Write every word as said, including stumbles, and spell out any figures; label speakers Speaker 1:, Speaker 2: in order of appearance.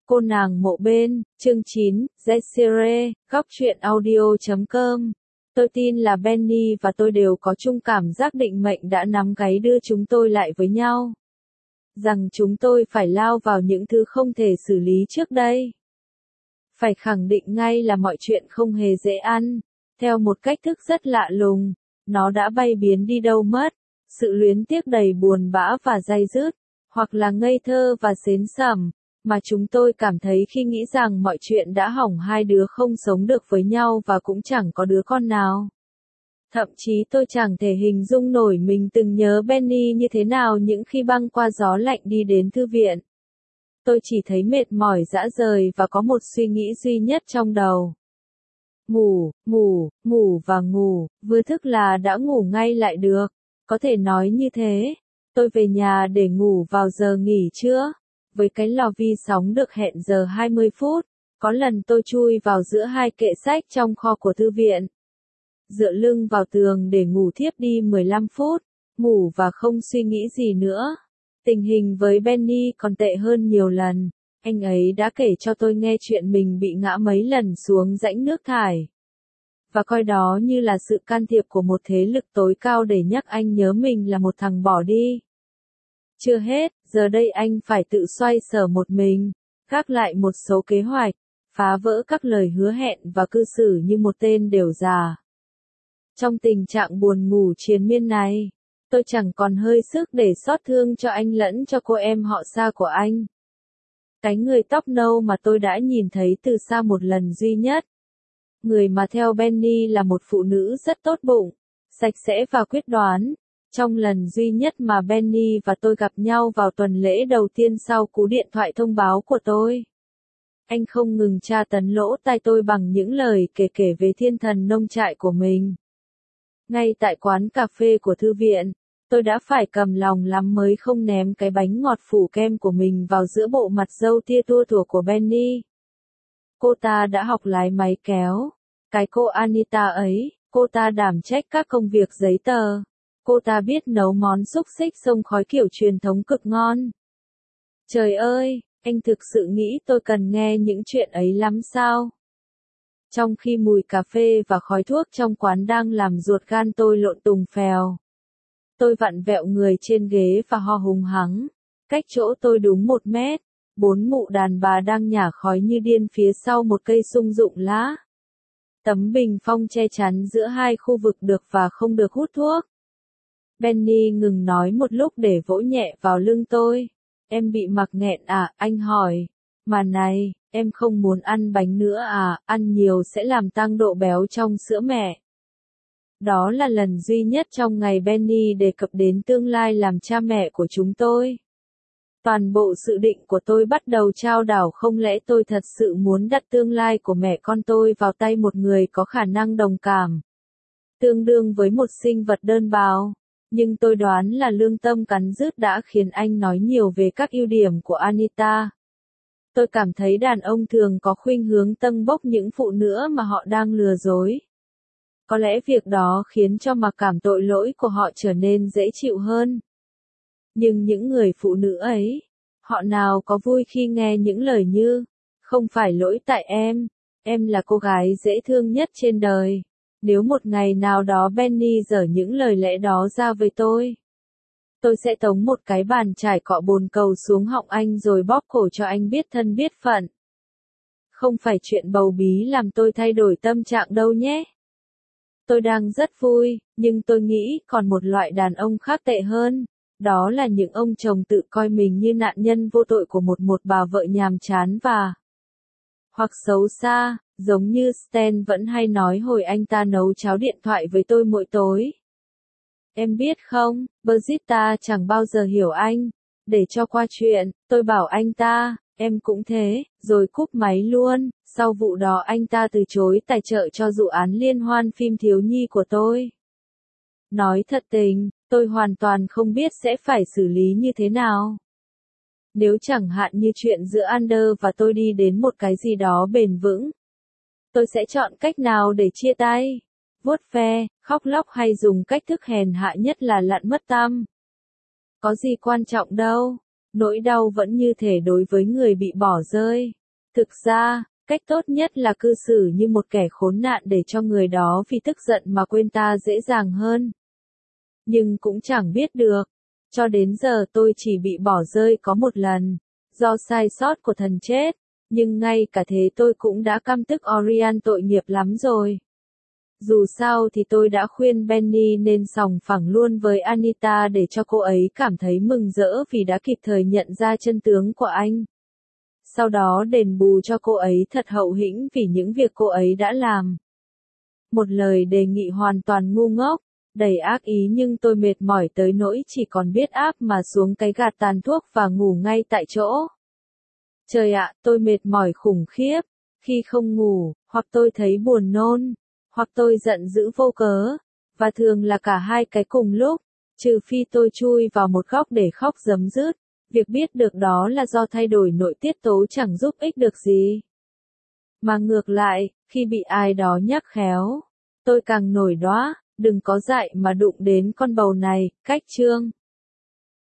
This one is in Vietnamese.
Speaker 1: Cô nàng mộ bên, chương chín, Zesire, góc truyện audio chấm com. Tôi tin là Benny và tôi đều có chung cảm giác định mệnh đã nắm gáy đưa chúng tôi lại với nhau. Rằng chúng tôi phải lao vào những thứ không thể xử lý trước đây. Phải khẳng định ngay là mọi chuyện không hề dễ ăn. Theo một cách thức rất lạ lùng, nó đã bay biến đi đâu mất. Sự luyến tiếc đầy buồn bã và day dứt, hoặc là ngây thơ và xến xẩm, mà chúng tôi cảm thấy khi nghĩ rằng mọi chuyện đã hỏng, hai đứa không sống được với nhau và cũng chẳng có đứa con nào. Thậm chí tôi chẳng thể hình dung nổi mình từng nhớ Benny như thế nào những khi băng qua gió lạnh đi đến thư viện. Tôi chỉ thấy mệt mỏi rã rời và có một suy nghĩ duy nhất trong đầu. Ngủ, ngủ, ngủ và ngủ, vừa thức là đã ngủ ngay lại được. Có thể nói như thế. Tôi về nhà để ngủ vào giờ nghỉ trưa. Với cái lò vi sóng được hẹn giờ hai mươi phút, có lần tôi chui vào giữa hai kệ sách trong kho của thư viện. Dựa lưng vào tường để ngủ thiếp đi mười lăm phút, ngủ và không suy nghĩ gì nữa. Tình hình với Benny còn tệ hơn nhiều lần. Anh ấy đã kể cho tôi nghe chuyện mình bị ngã mấy lần xuống rãnh nước thải. Và coi đó như là sự can thiệp của một thế lực tối cao để nhắc anh nhớ mình là một thằng bỏ đi. Chưa hết, giờ đây anh phải tự xoay sở một mình, gác lại một số kế hoạch, phá vỡ các lời hứa hẹn và cư xử như một tên đểu già. Trong tình trạng buồn ngủ triền miên này, tôi chẳng còn hơi sức để xót thương cho anh lẫn cho cô em họ xa của anh. Cái người tóc nâu mà tôi đã nhìn thấy từ xa một lần duy nhất. Người mà theo Benny là một phụ nữ rất tốt bụng, sạch sẽ và quyết đoán. Trong lần duy nhất mà Benny và tôi gặp nhau vào tuần lễ đầu tiên sau cú điện thoại thông báo của tôi. Anh không ngừng tra tấn lỗ tai tôi bằng những lời kể kể về thiên thần nông trại của mình. Ngay tại quán cà phê của thư viện, tôi đã phải cầm lòng lắm mới không ném cái bánh ngọt phủ kem của mình vào giữa bộ mặt râu tia tua tủa của Benny. Cô ta đã học lái máy kéo. Cái cô Anita ấy, cô ta đảm trách các công việc giấy tờ. Cô ta biết nấu món xúc xích xông khói kiểu truyền thống cực ngon. Trời ơi, anh thực sự nghĩ tôi cần nghe những chuyện ấy lắm sao? Trong khi mùi cà phê và khói thuốc trong quán đang làm ruột gan tôi lộn tùng phèo. Tôi vặn vẹo người trên ghế và ho hùng hắng. Cách chỗ tôi đúng một mét, bốn mụ đàn bà đang nhả khói như điên phía sau một cây sung dụng lá. Tấm bình phong che chắn giữa hai khu vực được và không được hút thuốc. Benny ngừng nói một lúc để vỗ nhẹ vào lưng tôi. Em bị mặc nghẹn à, anh hỏi. Mà này, em không muốn ăn bánh nữa à, ăn nhiều sẽ làm tăng độ béo trong sữa mẹ. Đó là lần duy nhất trong ngày Benny đề cập đến tương lai làm cha mẹ của chúng tôi. Toàn bộ dự định của tôi bắt đầu chao đảo, không lẽ tôi thật sự muốn đặt tương lai của mẹ con tôi vào tay một người có khả năng đồng cảm. Tương đương với một sinh vật đơn bào. Nhưng tôi đoán là lương tâm cắn rứt đã khiến anh nói nhiều về các ưu điểm của Anita. Tôi cảm thấy đàn ông thường có khuynh hướng tâng bốc những phụ nữ mà họ đang lừa dối. Có lẽ việc đó khiến cho mặc cảm tội lỗi của họ trở nên dễ chịu hơn. Nhưng những người phụ nữ ấy, họ nào có vui khi nghe những lời như, không phải lỗi tại em, em là cô gái dễ thương nhất trên đời. Nếu một ngày nào đó Benny dở những lời lẽ đó ra với tôi, tôi sẽ tống một cái bàn chải cọ bồn cầu xuống họng anh rồi bóp cổ cho anh biết thân biết phận. Không phải chuyện bầu bí làm tôi thay đổi tâm trạng đâu nhé. Tôi đang rất vui, nhưng tôi nghĩ còn một loại đàn ông khác tệ hơn. Đó là những ông chồng tự coi mình như nạn nhân vô tội của một một bà vợ nhàm chán và hoặc xấu xa, giống như Stan vẫn hay nói hồi anh ta nấu cháo điện thoại với tôi mỗi tối. Em biết không, Brigitta chẳng bao giờ hiểu anh. Để cho qua chuyện, tôi bảo anh ta, em cũng thế, rồi cúp máy luôn. Sau vụ đó anh ta từ chối tài trợ cho dự án liên hoan phim thiếu nhi của tôi. Nói thật tình, tôi hoàn toàn không biết sẽ phải xử lý như thế nào. Nếu chẳng hạn như chuyện giữa Ander và tôi đi đến một cái gì đó bền vững, tôi sẽ chọn cách nào để chia tay? Vuốt ve, khóc lóc hay dùng cách thức hèn hạ nhất là lặn mất tăm? Có gì quan trọng đâu. Nỗi đau vẫn như thể đối với người bị bỏ rơi. Thực ra, cách tốt nhất là cư xử như một kẻ khốn nạn để cho người đó vì tức giận mà quên ta dễ dàng hơn. Nhưng cũng chẳng biết được. Cho đến giờ tôi chỉ bị bỏ rơi có một lần, do sai sót của thần chết, nhưng ngay cả thế tôi cũng đã căm tức Orion tội nghiệp lắm rồi. Dù sao thì tôi đã khuyên Benny nên sòng phẳng luôn với Anita để cho cô ấy cảm thấy mừng rỡ vì đã kịp thời nhận ra chân tướng của anh. Sau đó đền bù cho cô ấy thật hậu hĩnh vì những việc cô ấy đã làm. Một lời đề nghị hoàn toàn ngu ngốc, đầy ác ý, nhưng tôi mệt mỏi tới nỗi chỉ còn biết áp mà xuống cái gạt tàn thuốc và ngủ ngay tại chỗ. Trời ạ, tôi mệt mỏi khủng khiếp. Khi không ngủ, hoặc tôi thấy buồn nôn, hoặc tôi giận dữ vô cớ, và thường là cả hai cái cùng lúc, trừ phi tôi chui vào một góc để khóc rấm rứt. Việc biết được đó là do thay đổi nội tiết tố chẳng giúp ích được gì. Mà ngược lại, khi bị ai đó nhắc khéo, tôi càng nổi đoá, đừng có dại mà đụng đến con bầu này. Cách chương